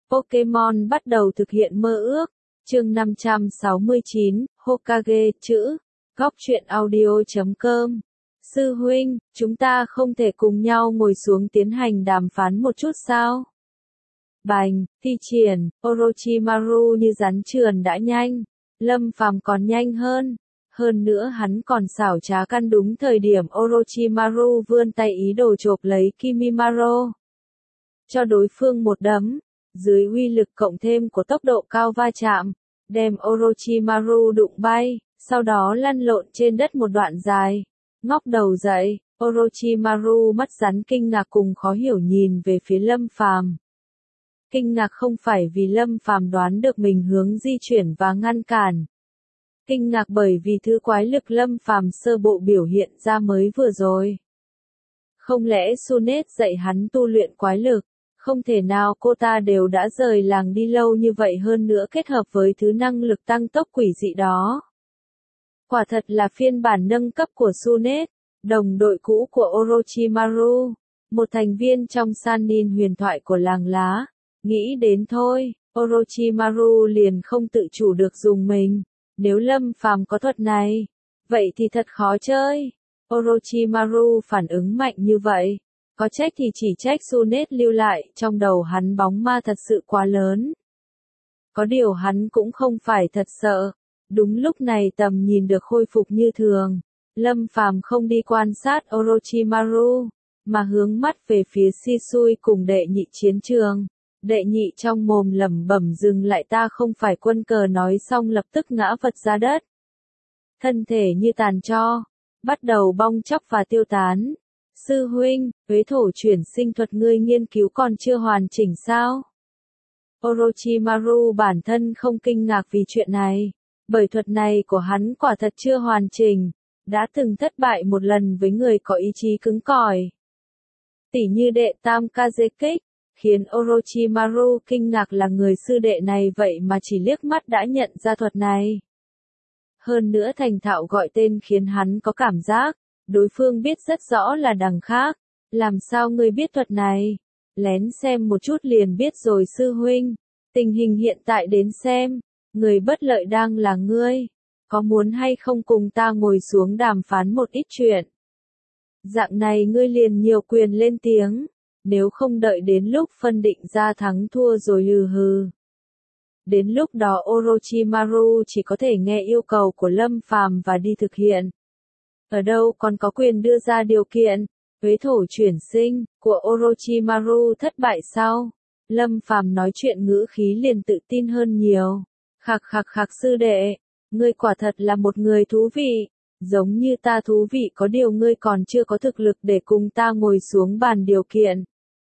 Pokemon bắt đầu thực hiện mơ ước. Chương 569, Hokage, chữ. Góc truyện audio.com. Sư huynh, chúng ta không thể cùng nhau ngồi xuống tiến hành đàm phán một chút sao? Bành, thi triển, Orochimaru như rắn trườn đã nhanh. Lâm Phàm còn nhanh hơn. Hơn nữa hắn còn xảo trá căn đúng thời điểm Orochimaru vươn tay ý đồ chộp lấy Kimimaro. Cho đối phương một đấm. Dưới uy lực cộng thêm của tốc độ cao va chạm, đem Orochimaru đụng bay, sau đó lăn lộn trên đất một đoạn dài. Ngóc đầu dậy, Orochimaru mắt rắn kinh ngạc cùng khó hiểu nhìn về phía Lâm Phàm. Kinh ngạc không phải vì Lâm Phàm đoán được mình hướng di chuyển và ngăn cản. Kinh ngạc bởi vì thứ quái lực Lâm Phàm sơ bộ biểu hiện ra mới vừa rồi. Không lẽ Sunet dạy hắn tu luyện quái lực? Không thể nào, cô ta đều đã rời làng đi lâu như vậy, hơn nữa kết hợp với thứ năng lực tăng tốc quỷ dị đó. Quả thật là phiên bản nâng cấp của Sunet, đồng đội cũ của Orochimaru, một thành viên trong Sannin huyền thoại của làng lá. Nghĩ đến thôi, Orochimaru liền không tự chủ được dùng mình. Nếu Lâm Phàm có thuật này, vậy thì thật khó chơi. Orochimaru phản ứng mạnh như vậy. Có trách thì chỉ trách Sunet lưu lại, trong đầu hắn bóng ma thật sự quá lớn. Có điều hắn cũng không phải thật sợ. Đúng lúc này tầm nhìn được khôi phục như thường. Lâm Phàm không đi quan sát Orochimaru, mà hướng mắt về phía Shisui cùng đệ nhị chiến trường. Đệ nhị trong mồm lẩm bẩm dừng lại, ta không phải quân cờ, nói xong lập tức ngã vật ra đất. Thân thể như tàn tro, bắt đầu bong chóc và tiêu tán. Sư huynh, huế thổ chuyển sinh thuật ngươi nghiên cứu còn chưa hoàn chỉnh sao? Orochimaru bản thân không kinh ngạc vì chuyện này, bởi thuật này của hắn quả thật chưa hoàn chỉnh, đã từng thất bại một lần với người có ý chí cứng cỏi. Tỉ như đệ tam Kazekage, khiến Orochimaru kinh ngạc là người sư đệ này vậy mà chỉ liếc mắt đã nhận ra thuật này. Hơn nữa thành thạo gọi tên khiến hắn có cảm giác đối phương biết rất rõ là đằng khác. Làm sao ngươi biết thuật này? Lén xem một chút liền biết rồi sư huynh. Tình hình hiện tại đến xem, người bất lợi đang là ngươi. Có muốn hay không cùng ta ngồi xuống đàm phán một ít chuyện? Dạng này ngươi liền nhiều quyền lên tiếng. Nếu không đợi đến lúc phân định ra thắng thua rồi hừ hừ. Đến lúc đó Orochimaru chỉ có thể nghe yêu cầu của Lâm Phàm và đi thực hiện. Ở đâu còn có quyền đưa ra điều kiện. Huế thổ chuyển sinh của Orochimaru thất bại sau. Lâm Phàm nói chuyện ngữ khí liền tự tin hơn nhiều. Khạc khạc khạc, sư đệ, ngươi quả thật là một người thú vị. Giống như ta thú vị, có điều ngươi còn chưa có thực lực để cùng ta ngồi xuống bàn điều kiện.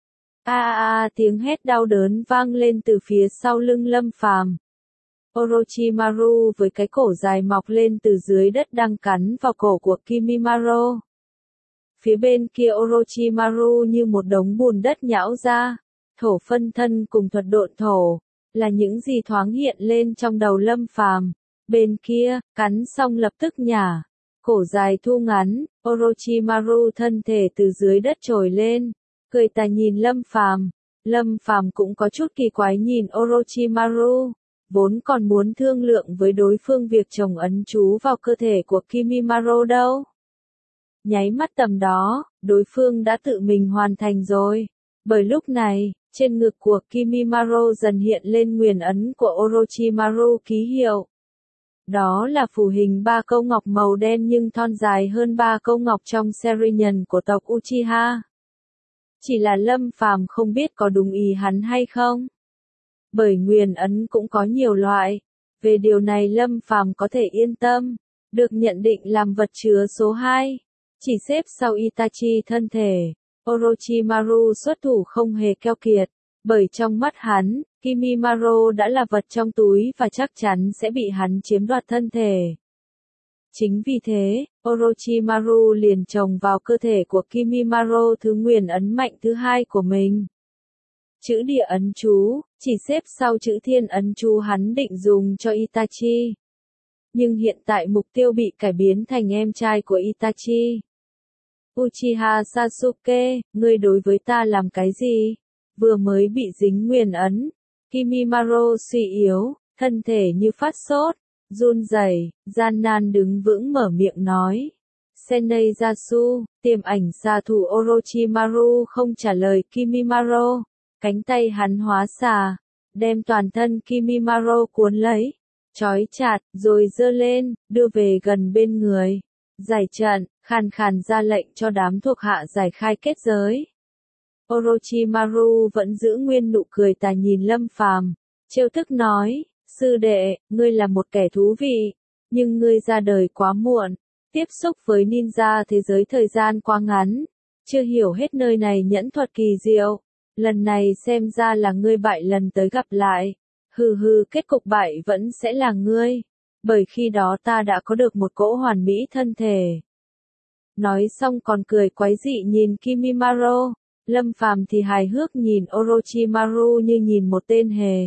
Tiếng hét đau đớn vang lên từ phía sau lưng Lâm Phàm. Orochimaru với cái cổ dài mọc lên từ dưới đất đang cắn vào cổ của Kimimaro. Phía bên kia Orochimaru như một đống bùn đất nhão ra. Thổ phân thân cùng thuật độn thổ, là những gì thoáng hiện lên trong đầu Lâm Phàm. Bên kia, cắn xong lập tức nhả. Cổ dài thu ngắn, Orochimaru thân thể từ dưới đất trồi lên. Cười tà nhìn Lâm Phàm. Lâm Phàm cũng có chút kỳ quái nhìn Orochimaru. Vốn còn muốn thương lượng với đối phương việc trồng ấn chú vào cơ thể của Kimimaro đâu. Nháy mắt tầm đó, đối phương đã tự mình hoàn thành rồi. Bởi lúc này, trên ngực của Kimimaro dần hiện lên nguyền ấn của Orochimaru ký hiệu. Đó là phù hình 3 câu ngọc màu đen nhưng thon dài hơn 3 câu ngọc trong Sharingan của tộc Uchiha. Chỉ là Lâm Phàm không biết có đúng ý hắn hay không. Bởi nguyền ấn cũng có nhiều loại. Về điều này Lâm Phàm có thể yên tâm. Được nhận định làm vật chứa số 2. Chỉ xếp sau Itachi thân thể. Orochimaru xuất thủ không hề keo kiệt. Bởi trong mắt hắn, Kimimaro đã là vật trong túi và chắc chắn sẽ bị hắn chiếm đoạt thân thể. Chính vì thế, Orochimaru liền trồng vào cơ thể của Kimimaro thứ nguyền ấn mạnh thứ 2 của mình. Chữ địa ấn chú, chỉ xếp sau chữ thiên ấn chú hắn định dùng cho Itachi. Nhưng hiện tại mục tiêu bị cải biến thành em trai của Itachi. Uchiha Sasuke, ngươi đối với ta làm cái gì? Vừa mới bị dính nguyền ấn, Kimimaro suy yếu, thân thể như phát sốt, run rẩy, gian nan đứng vững mở miệng nói. Senei Yasu, tiềm ảnh xạ thủ Orochimaru không trả lời Kimimaro, cánh tay hắn hóa xà, đem toàn thân Kimimaro cuốn lấy, trói chặt, rồi giơ lên, đưa về gần bên người. Giải trận, khàn khàn ra lệnh cho đám thuộc hạ giải khai kết giới. Orochimaru vẫn giữ nguyên nụ cười tà nhìn Lâm Phàm, trêu tức nói, sư đệ, ngươi là một kẻ thú vị, nhưng ngươi ra đời quá muộn, tiếp xúc với ninja thế giới thời gian quá ngắn, chưa hiểu hết nơi này nhẫn thuật kỳ diệu, lần này xem ra là ngươi bại lần tới gặp lại, hừ hừ kết cục bại vẫn sẽ là ngươi, bởi khi đó ta đã có được một cỗ hoàn mỹ thân thể. Nói xong còn cười quái dị nhìn Kimimaro. Lâm Phàm thì hài hước nhìn Orochimaru như nhìn một tên hề.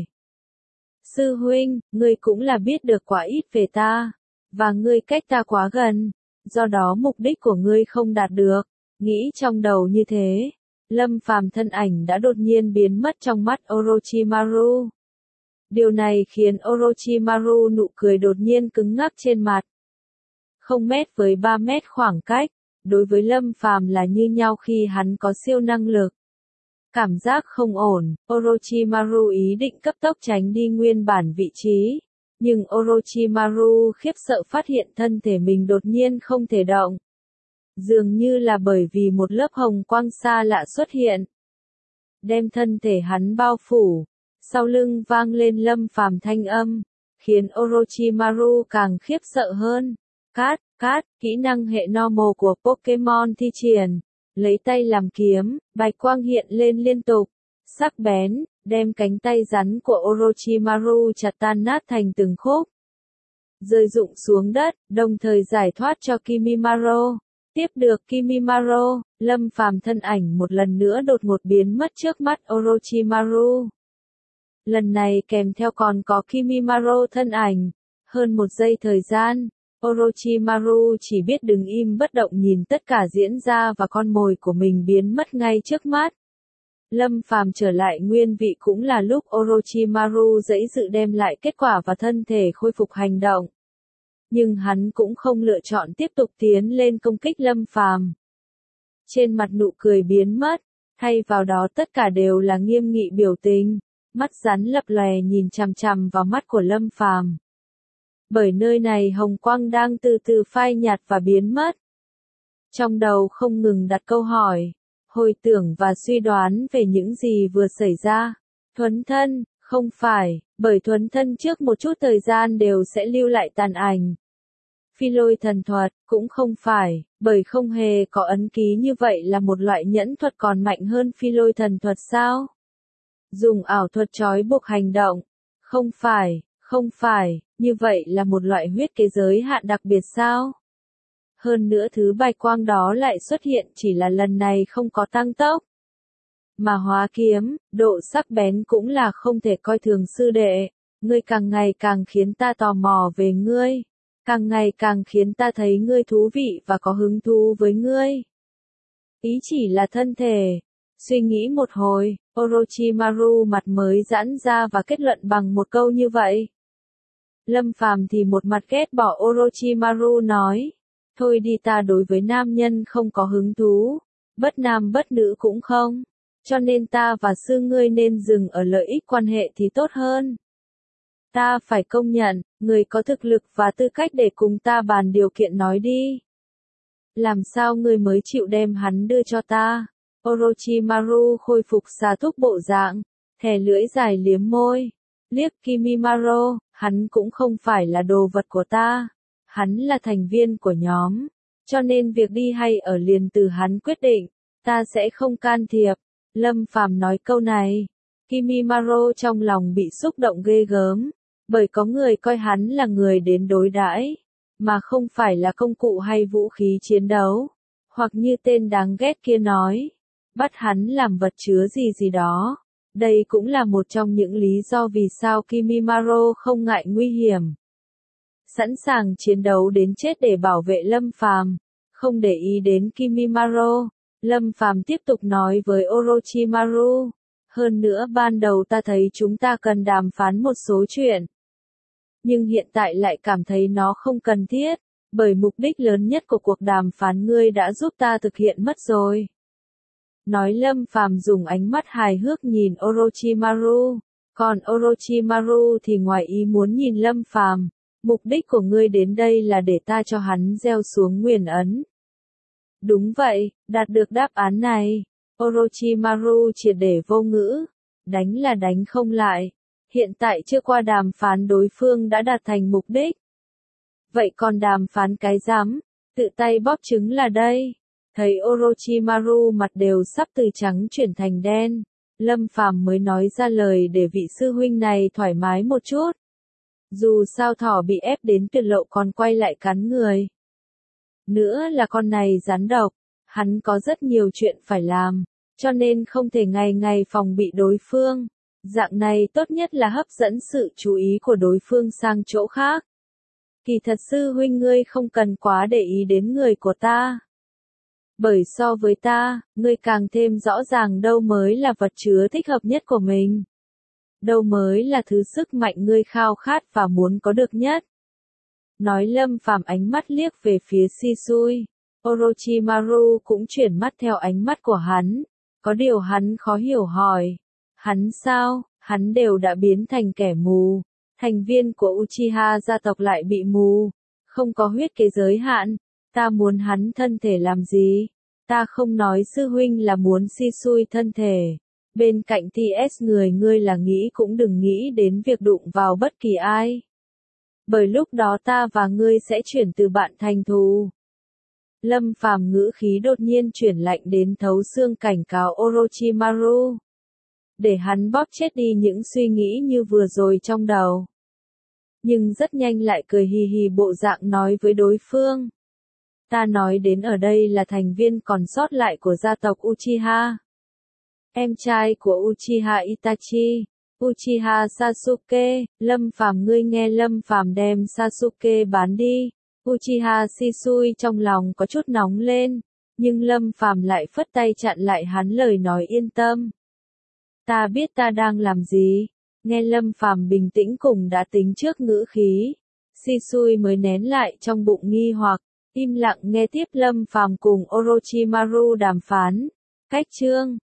Sư huynh, ngươi cũng là biết được quá ít về ta, và ngươi cách ta quá gần, do đó mục đích của ngươi không đạt được. Nghĩ trong đầu như thế, Lâm Phàm thân ảnh đã đột nhiên biến mất trong mắt Orochimaru. Điều này khiến Orochimaru nụ cười đột nhiên cứng ngắc trên mặt. 0 mét với 3 mét khoảng cách. Đối với Lâm Phàm là như nhau khi hắn có siêu năng lực. Cảm giác không ổn, Orochimaru ý định cấp tốc tránh đi nguyên bản vị trí, nhưng Orochimaru khiếp sợ phát hiện thân thể mình đột nhiên không thể động. Dường như là bởi vì một lớp hồng quang xa lạ xuất hiện, đem thân thể hắn bao phủ, sau lưng vang lên Lâm Phàm thanh âm, khiến Orochimaru càng khiếp sợ hơn. Cát, kỹ năng hệ normal của Pokemon thi triển, lấy tay làm kiếm, bạch quang hiện lên liên tục, sắc bén, đem cánh tay rắn của Orochimaru chặt tan nát thành từng khúc. Rơi rụng xuống đất, đồng thời giải thoát cho Kimimaro. Tiếp được Kimimaro, Lâm Phàm thân ảnh một lần nữa đột ngột biến mất trước mắt Orochimaru. Lần này kèm theo còn có Kimimaro thân ảnh, hơn 1 giây thời gian. Orochimaru chỉ biết đứng im bất động nhìn tất cả diễn ra và con mồi của mình biến mất ngay trước mắt. Lâm Phàm trở lại nguyên vị cũng là lúc Orochimaru giãy dự đem lại kết quả và thân thể khôi phục hành động. Nhưng hắn cũng không lựa chọn tiếp tục tiến lên công kích Lâm Phàm. Trên mặt nụ cười biến mất, thay vào đó tất cả đều là nghiêm nghị biểu tình, mắt rắn lập lòe nhìn chằm chằm vào mắt của Lâm Phàm. Bởi nơi này hồng quang đang từ từ phai nhạt và biến mất. Trong đầu không ngừng đặt câu hỏi, hồi tưởng và suy đoán về những gì vừa xảy ra. Thuấn thân, không phải, bởi thuấn thân trước một chút thời gian đều sẽ lưu lại tàn ảnh. Phi lôi thần thuật, cũng không phải, bởi không hề có ấn ký như vậy là một loại nhẫn thuật còn mạnh hơn phi lôi thần thuật sao? Dùng ảo thuật trói buộc hành động, không phải, như vậy là một loại huyết kế giới hạn đặc biệt sao? Hơn nữa thứ bạch quang đó lại xuất hiện chỉ là lần này không có tăng tốc. Mà hóa kiếm, độ sắc bén cũng là không thể coi thường sư đệ, ngươi càng ngày càng khiến ta tò mò về ngươi, càng ngày càng khiến ta thấy ngươi thú vị và có hứng thú với ngươi. Ý chỉ là thân thể. Suy nghĩ một hồi, Orochimaru mặt mới giãn ra và kết luận bằng một câu như vậy. Lâm Phàm thì một mặt ghét bỏ Orochimaru nói, thôi đi, ta đối với nam nhân không có hứng thú, bất nam bất nữ cũng không, cho nên ta và sư ngươi nên dừng ở lợi ích quan hệ thì tốt hơn. Ta phải công nhận, người có thực lực và tư cách để cùng ta bàn điều kiện nói đi. Làm sao ngươi mới chịu đem hắn đưa cho ta? Orochimaru khôi phục xà thúc bộ dạng, thè lưỡi dài liếm môi, liếc Kimimaro, hắn cũng không phải là đồ vật của ta, hắn là thành viên của nhóm, cho nên việc đi hay ở liền từ hắn quyết định, ta sẽ không can thiệp. Lâm Phàm nói câu này, Kimimaro trong lòng bị xúc động ghê gớm, bởi có người coi hắn là người đến đối đãi, mà không phải là công cụ hay vũ khí chiến đấu, hoặc như tên đáng ghét kia nói, bắt hắn làm vật chứa gì gì đó. Đây cũng là một trong những lý do vì sao Kimimaro không ngại nguy hiểm, sẵn sàng chiến đấu đến chết để bảo vệ Lâm Phàm. Không để ý đến Kimimaro, Lâm Phàm tiếp tục nói với Orochimaru, Hơn nữa ban đầu ta thấy chúng ta cần đàm phán một số chuyện. Nhưng hiện tại lại cảm thấy nó không cần thiết, bởi mục đích lớn nhất của cuộc đàm phán ngươi đã giúp ta thực hiện mất rồi. Nói Lâm Phàm dùng ánh mắt hài hước nhìn Orochimaru, còn Orochimaru thì ngoài ý muốn nhìn Lâm Phàm, mục đích của ngươi đến đây là để ta cho hắn gieo xuống nguyền ấn. Đúng vậy, đạt được đáp án này, Orochimaru triệt để vô ngữ, đánh là đánh không lại, hiện tại chưa qua đàm phán đối phương đã đạt thành mục đích. Vậy còn đàm phán cái rắm, tự tay bóp trứng là đây. Thấy Orochimaru mặt đều sắp từ trắng chuyển thành đen, Lâm Phàm mới nói ra lời để vị sư huynh này thoải mái một chút. Dù sao thỏ bị ép đến tuyệt lộ còn quay lại cắn người. Nữa là con này rắn độc, hắn có rất nhiều chuyện phải làm, cho nên không thể ngày ngày phòng bị đối phương. Dạng này tốt nhất là hấp dẫn sự chú ý của đối phương sang chỗ khác. Kỳ thật sư huynh ngươi không cần quá để ý đến người của ta. Bởi so với ta, ngươi càng thêm rõ ràng đâu mới là vật chứa thích hợp nhất của mình. Đâu mới là thứ sức mạnh ngươi khao khát và muốn có được nhất. Nói Lâm Phàm ánh mắt liếc về phía Shisui. Orochimaru cũng chuyển mắt theo ánh mắt của hắn. Có điều hắn khó hiểu hỏi. Hắn sao, hắn đều đã biến thành kẻ mù. Thành viên của Uchiha gia tộc lại bị mù. Không có huyết kế giới hạn. Ta muốn hắn thân thể làm gì? Ta không nói sư huynh là muốn Shisui thân thể. Bên cạnh TS người ngươi là nghĩ cũng đừng nghĩ đến việc đụng vào bất kỳ ai. Bởi lúc đó ta và ngươi sẽ chuyển từ bạn thành thù. Lâm Phàm ngữ khí đột nhiên chuyển lạnh đến thấu xương cảnh cáo Orochimaru. Để hắn bóp chết đi những suy nghĩ như vừa rồi trong đầu. Nhưng rất nhanh lại cười hì hì bộ dạng nói với đối phương. Ta nói đến ở đây là thành viên còn sót lại của gia tộc Uchiha. Em trai của Uchiha Itachi, Uchiha Sasuke, Lâm Phàm ngươi nghe Lâm Phàm đem Sasuke bán đi. Uchiha Shisui trong lòng có chút nóng lên, nhưng Lâm Phàm lại phất tay chặn lại hắn lời nói yên tâm. Ta biết ta đang làm gì, nghe Lâm Phàm bình tĩnh cùng đã tính trước ngữ khí. Shisui mới nén lại trong bụng nghi hoặc, im lặng nghe tiếp Lâm Phàm cùng Orochimaru đàm phán. Cách chương